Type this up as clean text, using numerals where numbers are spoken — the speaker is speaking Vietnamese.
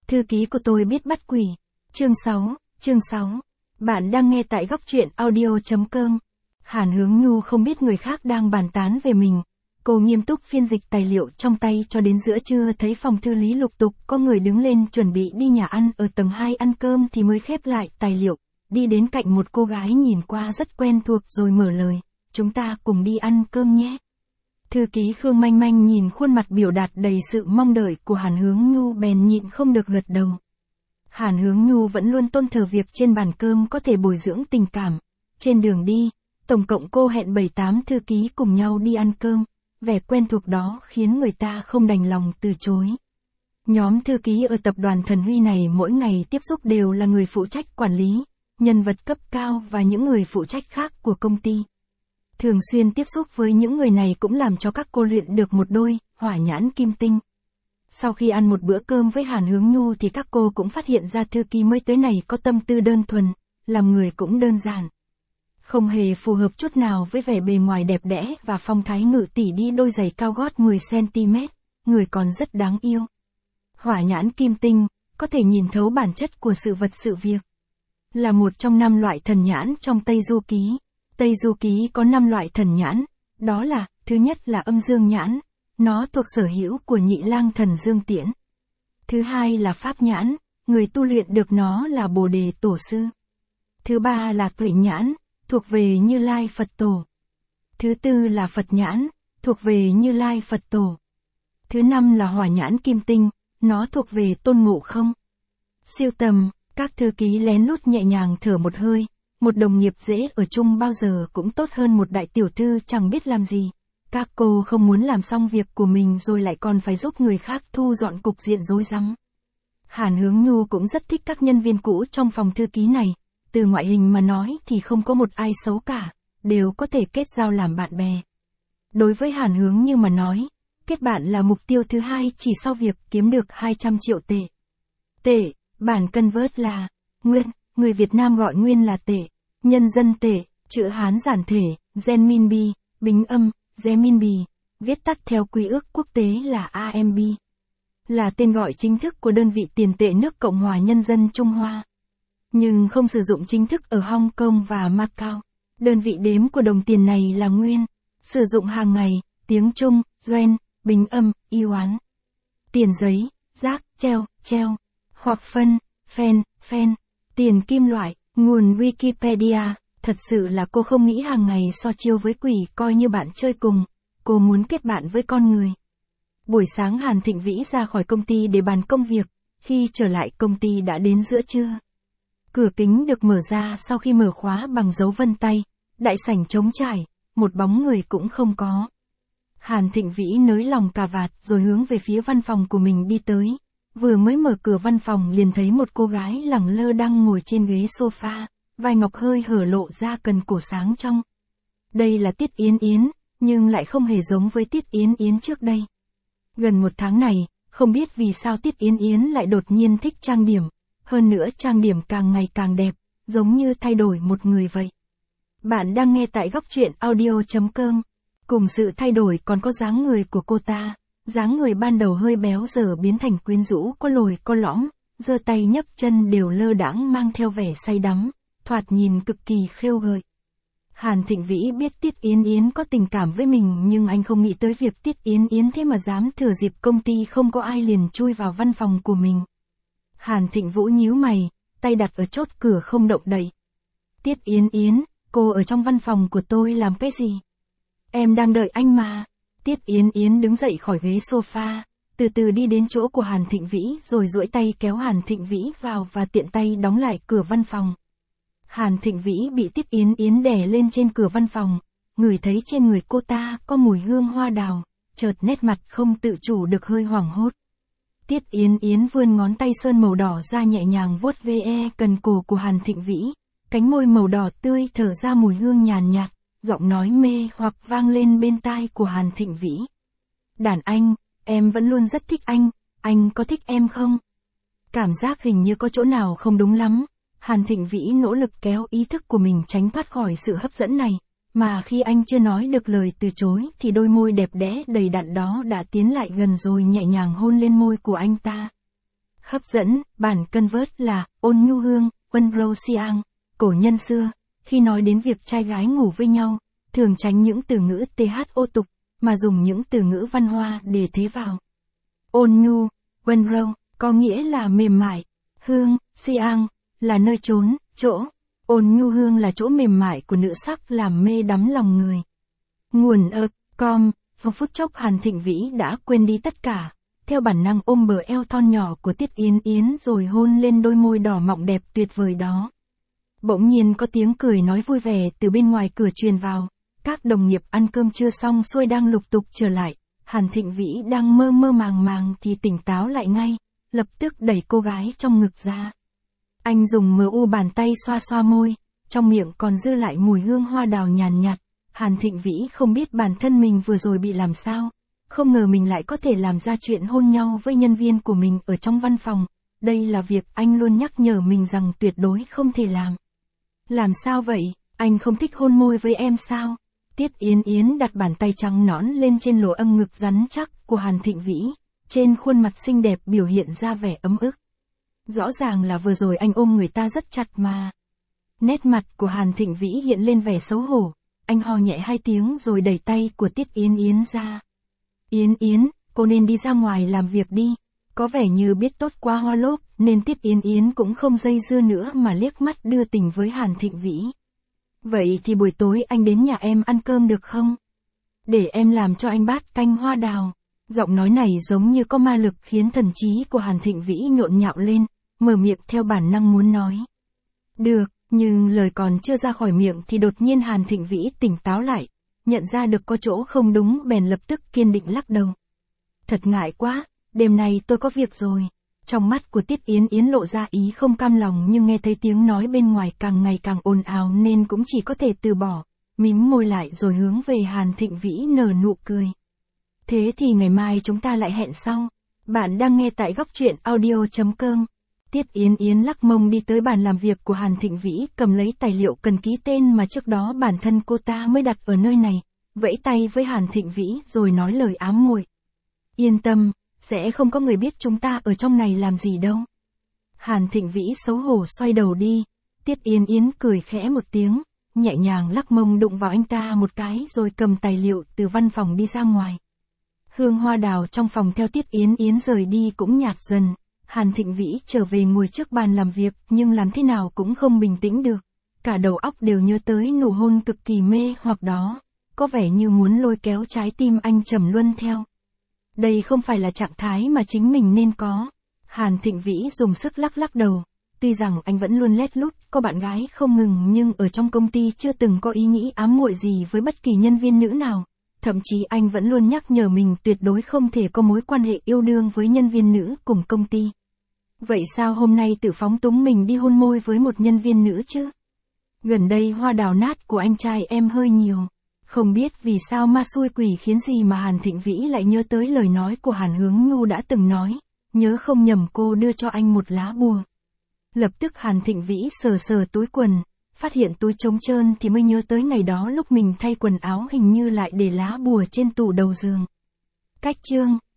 Thư ký của tôi biết bắt quỷ. Chương 6. Bạn đang nghe tại góc truyện audio.com. Hàn Hướng Nhu không biết người khác đang bàn tán về mình. Cô nghiêm túc phiên dịch tài liệu trong tay cho đến giữa trưa thấy phòng thư lý lục tục có người đứng lên chuẩn bị đi nhà ăn ở tầng 2 ăn cơm thì mới khép lại tài liệu, đi đến cạnh một cô gái nhìn qua rất quen thuộc rồi mở lời, chúng ta cùng đi ăn cơm nhé. Thư ký Khương Manh Manh nhìn khuôn mặt biểu đạt đầy sự mong đợi của Hàn Hướng Nhu bèn nhịn không được gật đầu. Hàn Hướng Nhu vẫn luôn tôn thờ việc trên bàn cơm có thể bồi dưỡng tình cảm. Trên đường đi, tổng cộng cô hẹn 7-8 thư ký cùng nhau đi ăn cơm, vẻ quen thuộc đó khiến người ta không đành lòng từ chối. Nhóm thư ký ở tập đoàn Thần Huy này mỗi ngày tiếp xúc đều là người phụ trách quản lý, nhân vật cấp cao và những người phụ trách khác của công ty. Thường xuyên tiếp xúc với những người này cũng làm cho các cô luyện được một đôi hỏa nhãn kim tinh. Sau khi ăn một bữa cơm với Hàn Hướng Nhu thì các cô cũng phát hiện ra thư ký mới tới này có tâm tư đơn thuần, làm người cũng đơn giản. Không hề phù hợp chút nào với vẻ bề ngoài đẹp đẽ và phong thái ngự tỷ đi đôi giày cao gót 10cm, người còn rất đáng yêu. Hỏa nhãn kim tinh, có thể nhìn thấu bản chất của sự vật sự việc. Là một trong 5 loại thần nhãn trong Tây Du Ký. Tây Du Ký có 5 loại thần nhãn, đó là, thứ nhất là âm dương nhãn, nó thuộc sở hữu của Nhị Lang Thần Dương Tiễn. Thứ hai là pháp nhãn, người tu luyện được nó là Bồ Đề Tổ Sư. Thứ ba là tuệ nhãn, thuộc về Như Lai Phật Tổ. Thứ tư là Phật nhãn, thuộc về Như Lai Phật Tổ. Thứ năm là hỏa nhãn kim tinh, nó thuộc về Tôn Ngộ Không. Siêu tầm, các thư ký lén lút nhẹ nhàng thở một hơi. Một đồng nghiệp dễ ở chung bao giờ cũng tốt hơn một đại tiểu thư chẳng biết làm gì. Các cô không muốn làm xong việc của mình rồi lại còn phải giúp người khác thu dọn cục diện rối rắm. Hàn Hướng Nhu cũng rất thích các nhân viên cũ trong phòng thư ký này. Từ ngoại hình mà nói thì không có một ai xấu cả, đều có thể kết giao làm bạn bè. Đối với Hàn Hướng Nhu mà nói, kết bạn là mục tiêu thứ hai chỉ sau việc kiếm được 200 triệu tệ. Tệ, bản convert là nguyên. Người Việt Nam gọi nguyên là tệ, nhân dân tệ, chữ Hán giản thể, Renminbi, bính âm, Renminbi, viết tắt theo quy ước quốc tế là AMB. Là tên gọi chính thức của đơn vị tiền tệ nước Cộng hòa Nhân dân Trung Hoa. Nhưng không sử dụng chính thức ở Hong Kong và Macau. Đơn vị đếm của đồng tiền này là nguyên, sử dụng hàng ngày, tiếng Trung, Yuan, bính âm, Yuan. Tiền giấy, rác, treo, hoặc phen. Tiền kim loại, nguồn Wikipedia, thật sự là cô không nghĩ hàng ngày so chiêu với quỷ coi như bạn chơi cùng, cô muốn kết bạn với con người. Buổi sáng Hàn Thịnh Vĩ ra khỏi công ty để bàn công việc, khi trở lại công ty đã đến giữa trưa. Cửa kính được mở ra sau khi mở khóa bằng dấu vân tay, đại sảnh trống trải, một bóng người cũng không có. Hàn Thịnh Vĩ nới lòng cà vạt rồi hướng về phía văn phòng của mình đi tới. Vừa mới mở cửa văn phòng liền thấy một cô gái lẳng lơ đang ngồi trên ghế sofa, vai ngọc hơi hở lộ ra cần cổ sáng trong. Đây là Tiết Yến Yến, nhưng lại không hề giống với Tiết Yến Yến trước đây. Gần một tháng này, không biết vì sao Tiết Yến Yến lại đột nhiên thích trang điểm, hơn nữa trang điểm càng ngày càng đẹp, giống như thay đổi một người vậy. Bạn đang nghe tại góc truyện audio.com. Cùng sự thay đổi còn có dáng người của cô ta. Dáng người ban đầu hơi béo giờ biến thành quyến rũ có lồi có lõm, giơ tay nhấc chân đều lơ đãng mang theo vẻ say đắm, thoạt nhìn cực kỳ khêu gợi. Hàn Thịnh Vĩ biết Tiết Yến Yến có tình cảm với mình nhưng anh không nghĩ tới việc Tiết Yến Yến thế mà dám thừa dịp công ty không có ai liền chui vào văn phòng của mình. Hàn Thịnh Vũ nhíu mày, tay đặt ở chốt cửa không động đậy. Tiết Yến Yến, cô ở trong văn phòng của tôi làm cái gì? Em đang đợi anh mà. Tiết Yến Yến đứng dậy khỏi ghế sofa, từ từ đi đến chỗ của Hàn Thịnh Vĩ rồi duỗi tay kéo Hàn Thịnh Vĩ vào và tiện tay đóng lại cửa văn phòng. Hàn Thịnh Vĩ bị Tiết Yến Yến đè lên trên cửa văn phòng, ngửi thấy trên người cô ta có mùi hương hoa đào, chợt nét mặt không tự chủ được hơi hoảng hốt. Tiết Yến Yến vươn ngón tay sơn màu đỏ ra nhẹ nhàng vuốt ve cần cổ của Hàn Thịnh Vĩ, cánh môi màu đỏ tươi thở ra mùi hương nhàn nhạt. Giọng nói mê hoặc vang lên bên tai của Hàn Thịnh Vĩ. Đàn anh, em vẫn luôn rất thích anh có thích em không? Cảm giác hình như có chỗ nào không đúng lắm. Hàn Thịnh Vĩ nỗ lực kéo ý thức của mình tránh thoát khỏi sự hấp dẫn này, mà khi anh chưa nói được lời từ chối thì đôi môi đẹp đẽ đầy đặn đó đã tiến lại gần rồi nhẹ nhàng hôn lên môi của anh ta. Hấp dẫn, bản convert là ôn nhu hương, Wenro Siang. Cổ nhân xưa, khi nói đến việc trai gái ngủ với nhau, thường tránh những từ ngữ THO tục, mà dùng những từ ngữ văn hoa để thế vào. Ôn nhu, Wenro, có nghĩa là mềm mại. Hương, Siang, là nơi trốn, chỗ. Ôn nhu hương là chỗ mềm mại của nữ sắc làm mê đắm lòng người. Nguồn com, vào phút chốc Hàn Thịnh Vĩ đã quên đi tất cả, theo bản năng ôm bờ eo thon nhỏ của Tiết Yến Yến rồi hôn lên đôi môi đỏ mọng đẹp tuyệt vời đó. Bỗng nhiên có tiếng cười nói vui vẻ từ bên ngoài cửa truyền vào, các đồng nghiệp ăn cơm trưa xong xuôi đang lục tục trở lại, Hàn Thịnh Vĩ đang mơ mơ màng màng thì tỉnh táo lại ngay, lập tức đẩy cô gái trong ngực ra. Anh dùng bàn tay xoa xoa môi, trong miệng còn dư lại mùi hương hoa đào nhàn nhạt. Hàn Thịnh Vĩ không biết bản thân mình vừa rồi bị làm sao, không ngờ mình lại có thể làm ra chuyện hôn nhau với nhân viên của mình ở trong văn phòng, đây là việc anh luôn nhắc nhở mình rằng tuyệt đối không thể làm. Làm sao vậy, anh không thích hôn môi với em sao? Tiết Yến Yến đặt bàn tay trắng nõn lên trên lỗ âng ngực rắn chắc của Hàn Thịnh Vĩ, trên khuôn mặt xinh đẹp biểu hiện ra vẻ ấm ức. Rõ ràng là vừa rồi anh ôm người ta rất chặt mà. Nét mặt của Hàn Thịnh Vĩ hiện lên vẻ xấu hổ, anh ho nhẹ 2 tiếng rồi đẩy tay của Tiết Yến Yến ra. Yến Yến, cô nên đi ra ngoài làm việc đi. Có vẻ như biết tốt qua hoa lốp, nên Tiết Yến Yến cũng không dây dưa nữa mà liếc mắt đưa tình với Hàn Thịnh Vĩ. Vậy thì buổi tối anh đến nhà em ăn cơm được không? Để em làm cho anh bát canh hoa đào. Giọng nói này giống như có ma lực khiến thần trí của Hàn Thịnh Vĩ nhộn nhạo lên, mở miệng theo bản năng muốn nói. Được, nhưng lời còn chưa ra khỏi miệng thì đột nhiên Hàn Thịnh Vĩ tỉnh táo lại, nhận ra được có chỗ không đúng bèn lập tức kiên định lắc đầu. Thật ngại quá, đêm nay tôi có việc rồi. Trong mắt của Tiết Yến Yến lộ ra ý không cam lòng nhưng nghe thấy tiếng nói bên ngoài càng ngày càng ồn ào nên cũng chỉ có thể từ bỏ, mím môi lại rồi hướng về Hàn Thịnh Vĩ nở nụ cười. Thế thì ngày mai chúng ta lại hẹn sau. Bạn đang nghe tại góc truyện audio.com. Tiết Yến Yến lắc mông đi tới bàn làm việc của Hàn Thịnh Vĩ, cầm lấy tài liệu cần ký tên mà trước đó bản thân cô ta mới đặt ở nơi này, vẫy tay với Hàn Thịnh Vĩ rồi nói lời ám muội. Yên tâm, sẽ không có người biết chúng ta ở trong này làm gì đâu. Hàn Thịnh Vĩ xấu hổ xoay đầu đi, Tiết Yến Yến cười khẽ một tiếng, nhẹ nhàng lắc mông đụng vào anh ta một cái rồi cầm tài liệu từ văn phòng đi ra ngoài. Hương hoa đào trong phòng theo Tiết Yến Yến rời đi cũng nhạt dần. Hàn Thịnh Vĩ trở về ngồi trước bàn làm việc nhưng làm thế nào cũng không bình tĩnh được. Cả đầu óc đều nhớ tới nụ hôn cực kỳ mê hoặc đó, có vẻ như muốn lôi kéo trái tim anh trầm luân theo. Đây không phải là trạng thái mà chính mình nên có. Hàn Thịnh Vĩ dùng sức lắc đầu. Tuy rằng anh vẫn luôn lét lút có bạn gái không ngừng nhưng ở trong công ty chưa từng có ý nghĩ ám muội gì với bất kỳ nhân viên nữ nào. Thậm chí anh vẫn luôn nhắc nhở mình tuyệt đối không thể có mối quan hệ yêu đương với nhân viên nữ cùng công ty. Vậy sao hôm nay tự phóng túng mình đi hôn môi với một nhân viên nữ chứ? Gần đây hoa đào nát của anh trai em hơi nhiều. Không biết vì sao ma xui quỷ khiến gì mà Hàn Thịnh Vĩ lại nhớ tới lời nói của Hàn Hướng Nhu đã từng nói, nhớ không nhầm cô đưa cho anh một lá bùa. Lập tức Hàn Thịnh Vĩ sờ túi quần, phát hiện túi trống trơn thì mới nhớ tới ngày đó lúc mình thay quần áo hình như lại để lá bùa trên tủ đầu giường. Cách chương